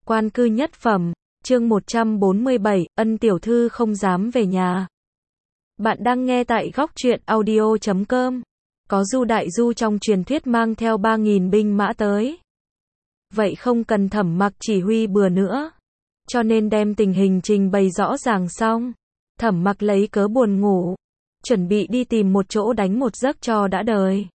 Quan cư nhất phẩm, chương 147, Ân tiểu thư không dám về nhà. Bạn đang nghe tại góc truyện audio.com. Có Du đại du trong truyền thuyết mang theo 3.000 binh mã tới. Vậy không cần Thẩm Mặc chỉ huy bừa nữa. Cho nên đem tình hình trình bày rõ ràng xong. Thẩm Mặc lấy cớ buồn ngủ. Chuẩn bị đi tìm một chỗ đánh một giấc cho đã đời.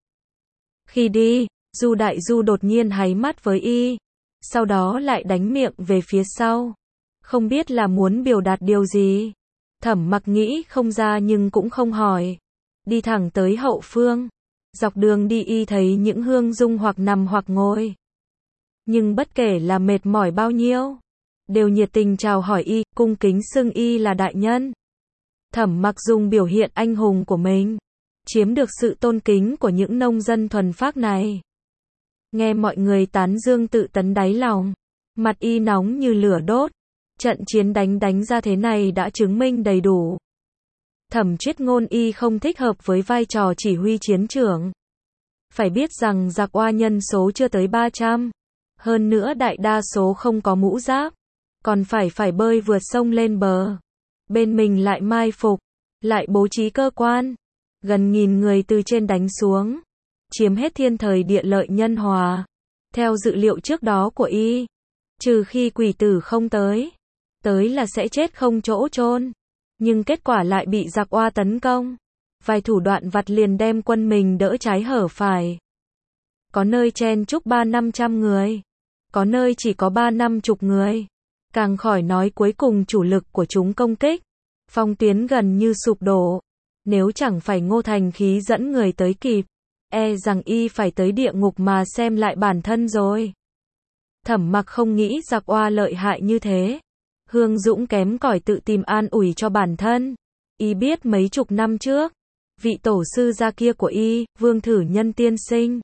Khi đi, Du đại du đột nhiên háy mắt với y. Sau đó lại đánh miệng về phía sau. Không biết là muốn biểu đạt điều gì. Thẩm Mặc nghĩ không ra nhưng cũng không hỏi. Đi thẳng tới hậu phương. Dọc đường đi y thấy những hương dung hoặc nằm hoặc ngồi. Nhưng bất kể là mệt mỏi bao nhiêu, đều nhiệt tình chào hỏi y, cung kính xưng y là đại nhân. Thẩm Mặc dùng biểu hiện anh hùng của mình, chiếm được sự tôn kính của những nông dân thuần phác này. Nghe mọi người tán dương tự tấn đáy lòng, mặt y nóng như lửa đốt. Trận chiến đánh ra thế này đã chứng minh đầy đủ. Thẩm Chuyết Ngôn y không thích hợp với vai trò chỉ huy chiến trường. Phải biết rằng giặc oa nhân số chưa tới 300. Hơn nữa đại đa số không có mũ giáp. Còn phải bơi vượt sông lên bờ. Bên mình lại mai phục, lại bố trí cơ quan. Gần 1.000 người từ trên đánh xuống. Chiếm hết thiên thời địa lợi nhân hòa. Theo dự liệu trước đó của y, trừ khi quỷ tử không tới là sẽ chết không chỗ chôn. Nhưng kết quả lại bị giặc oa tấn công. Vài thủ đoạn vặt liền đem quân mình đỡ trái hở phải. Có nơi chen chúc 300-500 người. Có nơi chỉ có 30-50 người. Càng khỏi nói cuối cùng chủ lực của chúng công kích. Phong tuyến gần như sụp đổ. Nếu chẳng phải Ngô Thành Khí dẫn người tới kịp, e rằng y phải tới địa ngục mà xem lại bản thân rồi. Thẩm Mặc không nghĩ giặc oa lợi hại như thế. Hương Dũng kém cỏi tự tìm an ủi cho bản thân. Y biết mấy chục năm trước, vị tổ sư gia kia của y, Vương Thử Nhân tiên sinh,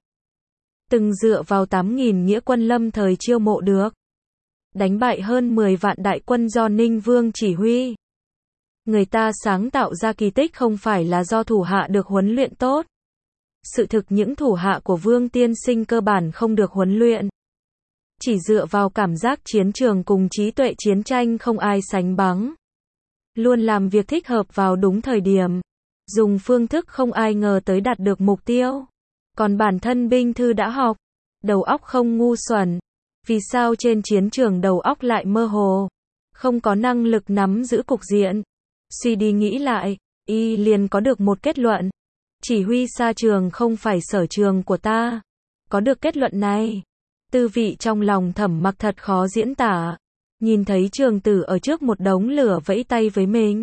từng dựa vào 8.000 nghĩa quân lâm thời chiêu mộ được, đánh bại hơn 10 vạn đại quân do Ninh Vương chỉ huy. Người ta sáng tạo ra kỳ tích không phải là do thủ hạ được huấn luyện tốt. Sự thực những thủ hạ của Vương tiên sinh cơ bản không được huấn luyện. Chỉ dựa vào cảm giác chiến trường cùng trí tuệ chiến tranh không ai sánh bằng. Luôn làm việc thích hợp vào đúng thời điểm. Dùng phương thức không ai ngờ tới đạt được mục tiêu. Còn bản thân binh thư đã học. Đầu óc không ngu xuẩn. Vì sao trên chiến trường đầu óc lại mơ hồ? Không có năng lực nắm giữ cục diện. Suy đi nghĩ lại, y liền có được một kết luận. Chỉ huy xa trường không phải sở trường của ta. Có được kết luận này, tư vị trong lòng Thẩm Mặc thật khó diễn tả. Nhìn thấy Trường Tử ở trước một đống lửa vẫy tay với mình.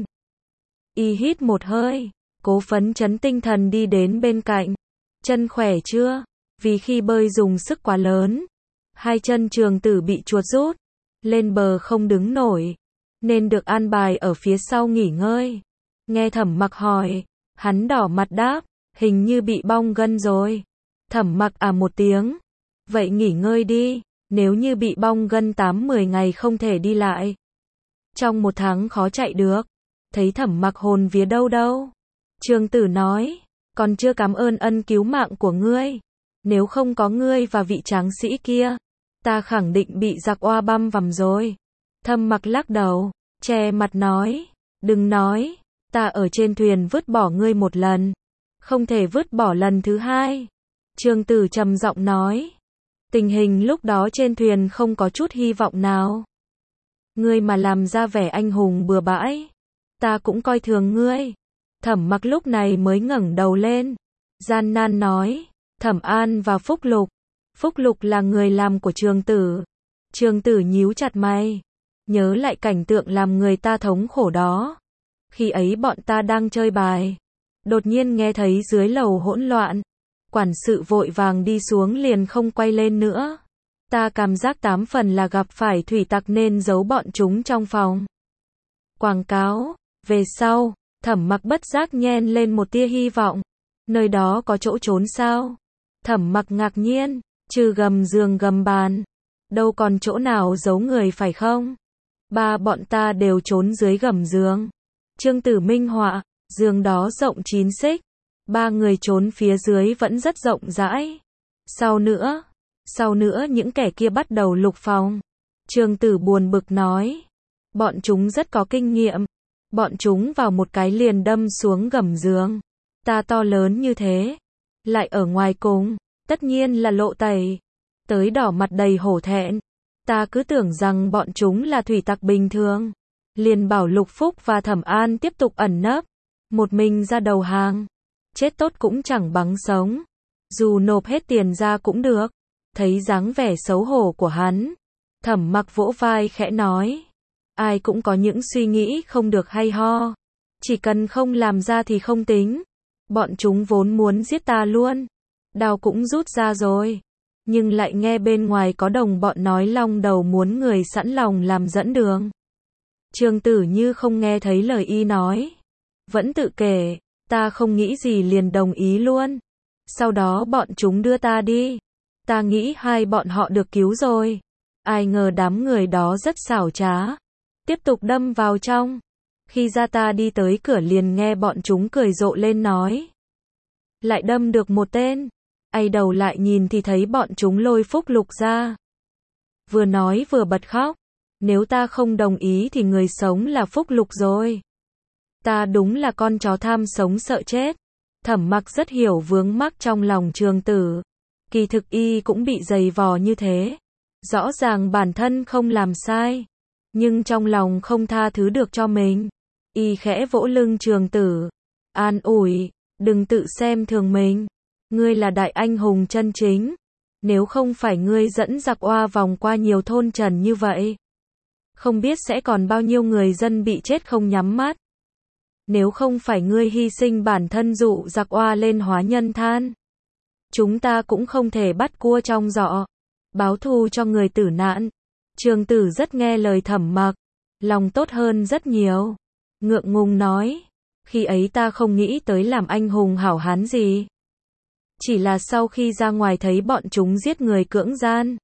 Y hít một hơi, cố phấn chấn tinh thần đi đến bên cạnh. Chân khỏe chưa? Vì khi bơi dùng sức quá lớn, hai chân Trường Tử bị chuột rút, lên bờ không đứng nổi, nên được an bài ở phía sau nghỉ ngơi. Nghe Thẩm Mặc hỏi, hắn đỏ mặt đáp, hình như bị bong gân rồi. Thẩm Mặc à một tiếng. Vậy nghỉ ngơi đi, nếu như bị bong gân 8-10 ngày không thể đi lại. Trong 1 tháng khó chạy được. Thấy Thẩm Mặc hồn vía đâu. Trường Tử nói, còn chưa cảm ơn ân cứu mạng của ngươi. Nếu không có ngươi và vị tráng sĩ kia, ta khẳng định bị giặc oa băm vằm rồi. Thẩm Mặc lắc đầu, che mặt nói, đừng nói, ta ở trên thuyền vứt bỏ ngươi một lần, không thể vứt bỏ lần thứ hai. Trường Tử trầm giọng nói, tình hình lúc đó trên thuyền không có chút hy vọng nào. Ngươi mà làm ra vẻ anh hùng bừa bãi, ta cũng coi thường ngươi. Thẩm Mặc lúc này mới ngẩng đầu lên, gian nan nói, Thẩm An và Phúc Lục. Phúc Lục là người làm của Trường Tử. Trường Tử nhíu chặt mày, nhớ lại cảnh tượng làm người ta thống khổ đó. Khi ấy bọn ta đang chơi bài, đột nhiên nghe thấy dưới lầu hỗn loạn. Quản sự vội vàng đi xuống liền không quay lên nữa. Ta cảm giác 8 phần là gặp phải thủy tặc nên giấu bọn chúng trong phòng. Quảng cáo. Về sau, Thẩm Mặc bất giác nhen lên một tia hy vọng. Nơi đó có chỗ trốn sao? Thẩm Mặc ngạc nhiên, trừ gầm giường gầm bàn, đâu còn chỗ nào giấu người phải không? Bọn ta đều trốn dưới gầm giường. Trương Tử minh họa, giường đó rộng 9 xích. 3 người trốn phía dưới vẫn rất rộng rãi. Sau nữa những kẻ kia bắt đầu lục phòng. Trường Tử buồn bực nói. Bọn chúng rất có kinh nghiệm. Bọn chúng vào một cái liền đâm xuống gầm giường. Ta to lớn như thế. Lại ở ngoài cùng. Tất nhiên là lộ tẩy. Tới đỏ mặt đầy hổ thẹn. Ta cứ tưởng rằng bọn chúng là thủy tặc bình thường. Liền bảo Lục Phúc và Thẩm An tiếp tục ẩn nấp. Một mình ra đầu hàng. Chết tốt cũng chẳng bằng sống. Dù nộp hết tiền ra cũng được. Thấy dáng vẻ xấu hổ của hắn. Thẩm Mặc vỗ vai khẽ nói. Ai cũng có những suy nghĩ không được hay ho. Chỉ cần không làm ra thì không tính. Bọn chúng vốn muốn giết ta luôn. Đao cũng rút ra rồi. Nhưng lại nghe bên ngoài có đồng bọn nói Long Đầu muốn người sẵn lòng làm dẫn đường. Trường Tử như không nghe thấy lời y nói. Vẫn tự kể, ta không nghĩ gì liền đồng ý luôn. Sau đó bọn chúng đưa ta đi. Ta nghĩ hai bọn họ được cứu rồi. Ai ngờ đám người đó rất xảo trá. Tiếp tục đâm vào trong. Khi ra ta đi tới cửa liền nghe bọn chúng cười rộ lên nói. Lại đâm được một tên. Ai đầu lại nhìn thì thấy bọn chúng lôi Phúc Lục ra. Vừa nói vừa bật khóc. Nếu ta không đồng ý thì người sống là Phúc Lục rồi. Ta đúng là con chó tham sống sợ chết. Thẩm Mặc rất hiểu vướng mắc trong lòng Trường Tử. Kỳ thực y cũng bị giày vò như thế. Rõ ràng bản thân không làm sai. Nhưng trong lòng không tha thứ được cho mình. Y khẽ vỗ lưng Trường Tử. An ủi, đừng tự xem thường mình. Ngươi là đại anh hùng chân chính. Nếu không phải ngươi dẫn giặc oa vòng qua nhiều thôn trần như vậy. Không biết sẽ còn bao nhiêu người dân bị chết không nhắm mắt. Nếu không phải ngươi hy sinh bản thân dụ giặc oa lên hóa nhân than. Chúng ta cũng không thể bắt cua trong giỏ. Báo thù cho người tử nạn. Trường Tử rất nghe lời Thẩm Mặc. Lòng tốt hơn rất nhiều. Ngượng ngùng nói. Khi ấy ta không nghĩ tới làm anh hùng hảo hán gì. Chỉ là sau khi ra ngoài thấy bọn chúng giết người cưỡng gian.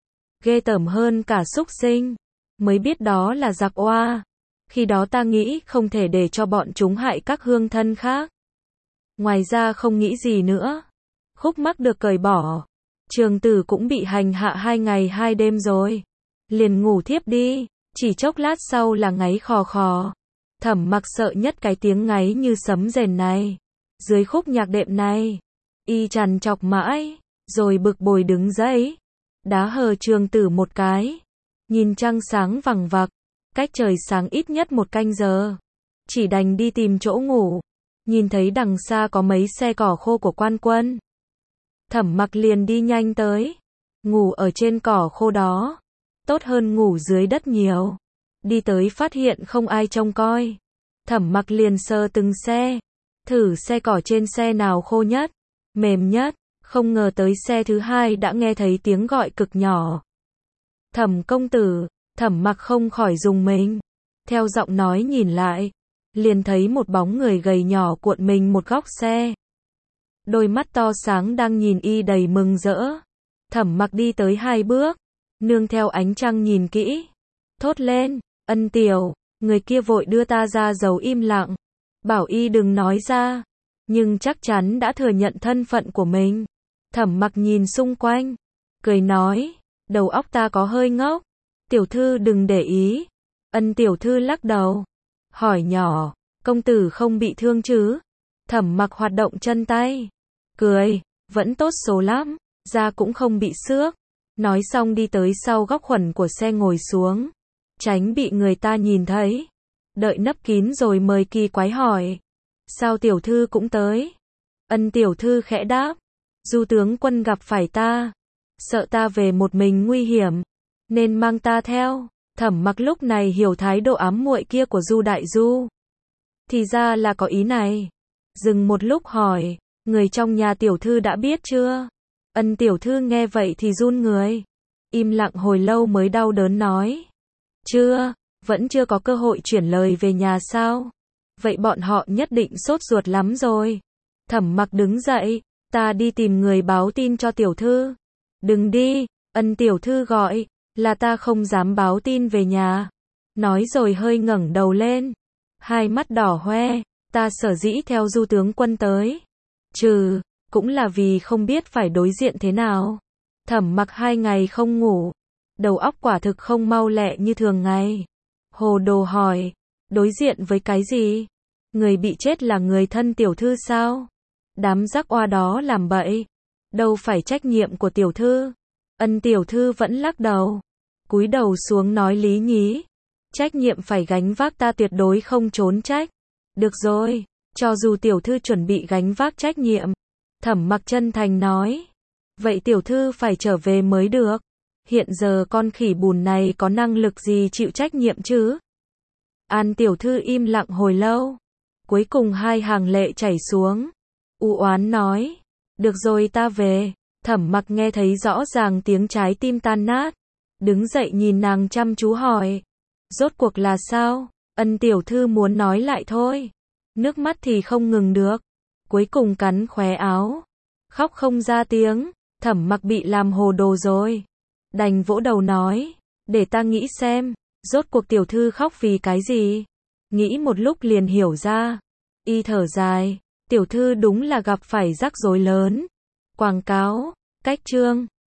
Ghê tởm hơn cả súc sinh. Mới biết đó là giặc oa. Khi đó ta nghĩ không thể để cho bọn chúng hại các hương thân khác. Ngoài ra không nghĩ gì nữa. Khúc mắc được cởi bỏ. Trường Tử cũng bị hành hạ 2 ngày 2 đêm rồi. Liền ngủ thiếp đi. Chỉ chốc lát sau là ngáy khò khò. Thẩm Mặc sợ nhất cái tiếng ngáy như sấm rền này. Dưới khúc nhạc đệm này. Y trằn trọc mãi. Rồi bực bội đứng dậy. Đá hờ Trường Tử một cái. Nhìn trăng sáng vằng vặc. Cách trời sáng ít nhất 1 canh giờ. Chỉ đành đi tìm chỗ ngủ. Nhìn thấy đằng xa có mấy xe cỏ khô của quan quân. Thẩm Mặc liền đi nhanh tới. Ngủ ở trên cỏ khô đó. Tốt hơn ngủ dưới đất nhiều. Đi tới phát hiện không ai trông coi. Thẩm Mặc liền sờ từng xe. Thử xe cỏ trên xe nào khô nhất. Mềm nhất. Không ngờ tới xe thứ 2 đã nghe thấy tiếng gọi cực nhỏ. Thẩm công tử. Thẩm Mặc không khỏi rùng mình. Theo giọng nói nhìn lại. Liền thấy một bóng người gầy nhỏ cuộn mình một góc xe. Đôi mắt to sáng đang nhìn y đầy mừng rỡ. Thẩm Mặc đi tới 2 bước. Nương theo ánh trăng nhìn kỹ. Thốt lên, Ân tiểu. Người kia vội đưa ta ra dấu im lặng. Bảo y đừng nói ra. Nhưng chắc chắn đã thừa nhận thân phận của mình. Thẩm Mặc nhìn xung quanh. Cười nói, đầu óc ta có hơi ngốc. Tiểu thư đừng để ý. Ân tiểu thư lắc đầu. Hỏi nhỏ, công tử không bị thương chứ? Thẩm Mặc hoạt động chân tay. Cười, vẫn tốt số lắm. Da cũng không bị xước. Nói xong đi tới sau góc khuẩn của xe ngồi xuống. Tránh bị người ta nhìn thấy. Đợi nấp kín rồi mời kỳ quái hỏi. Sao tiểu thư cũng tới? Ân tiểu thư khẽ đáp. Du tướng quân gặp phải ta. Sợ ta về một mình nguy hiểm. Nên mang ta theo. Thẩm Mặc lúc này hiểu thái độ ám muội kia của Du đại du. Thì ra là có ý này. Dừng một lúc hỏi. Người trong nhà tiểu thư đã biết chưa? Ân tiểu thư nghe vậy thì run người. Im lặng hồi lâu mới đau đớn nói. Chưa, vẫn chưa có cơ hội chuyển lời về nhà sao? Vậy bọn họ nhất định sốt ruột lắm rồi. Thẩm Mặc đứng dậy. Ta đi tìm người báo tin cho tiểu thư. Đừng đi, Ân tiểu thư gọi. Là ta không dám báo tin về nhà. Nói rồi hơi ngẩng đầu lên. Hai mắt đỏ hoe. Ta sở dĩ theo Du tướng quân tới. Cũng là vì không biết phải đối diện thế nào. Thẩm Mặc 2 ngày không ngủ. đầu óc quả thực không mau lẹ như thường ngày. Hồ đồ hỏi, đối diện với cái gì? Người bị chết là người thân tiểu thư sao? Đám rắc oa đó làm bậy, đâu phải trách nhiệm của tiểu thư. Ân tiểu thư vẫn lắc đầu, cúi đầu xuống nói lý nhí, trách nhiệm phải gánh vác, ta tuyệt đối không trốn trách. Được rồi, cho dù tiểu thư chuẩn bị gánh vác trách nhiệm, Thẩm Mặc chân thành nói, vậy tiểu thư phải trở về mới được. Hiện giờ con khỉ bùn này có năng lực gì chịu trách nhiệm chứ? An tiểu thư im lặng hồi lâu, cuối cùng hai hàng lệ chảy xuống, u oán nói, được rồi ta về. Thẩm Mặc nghe thấy rõ ràng tiếng trái tim tan nát, đứng dậy nhìn nàng chăm chú hỏi, rốt cuộc là sao? Ân tiểu thư muốn nói lại thôi, nước mắt thì không ngừng được, cuối cùng cắn khóe áo, khóc không ra tiếng. Thẩm Mặc bị làm hồ đồ rồi, đành vỗ đầu nói, để ta nghĩ xem, rốt cuộc tiểu thư khóc vì cái gì? Nghĩ một lúc liền hiểu ra, y thở dài, tiểu thư đúng là gặp phải rắc rối lớn. Quảng cáo, cách chương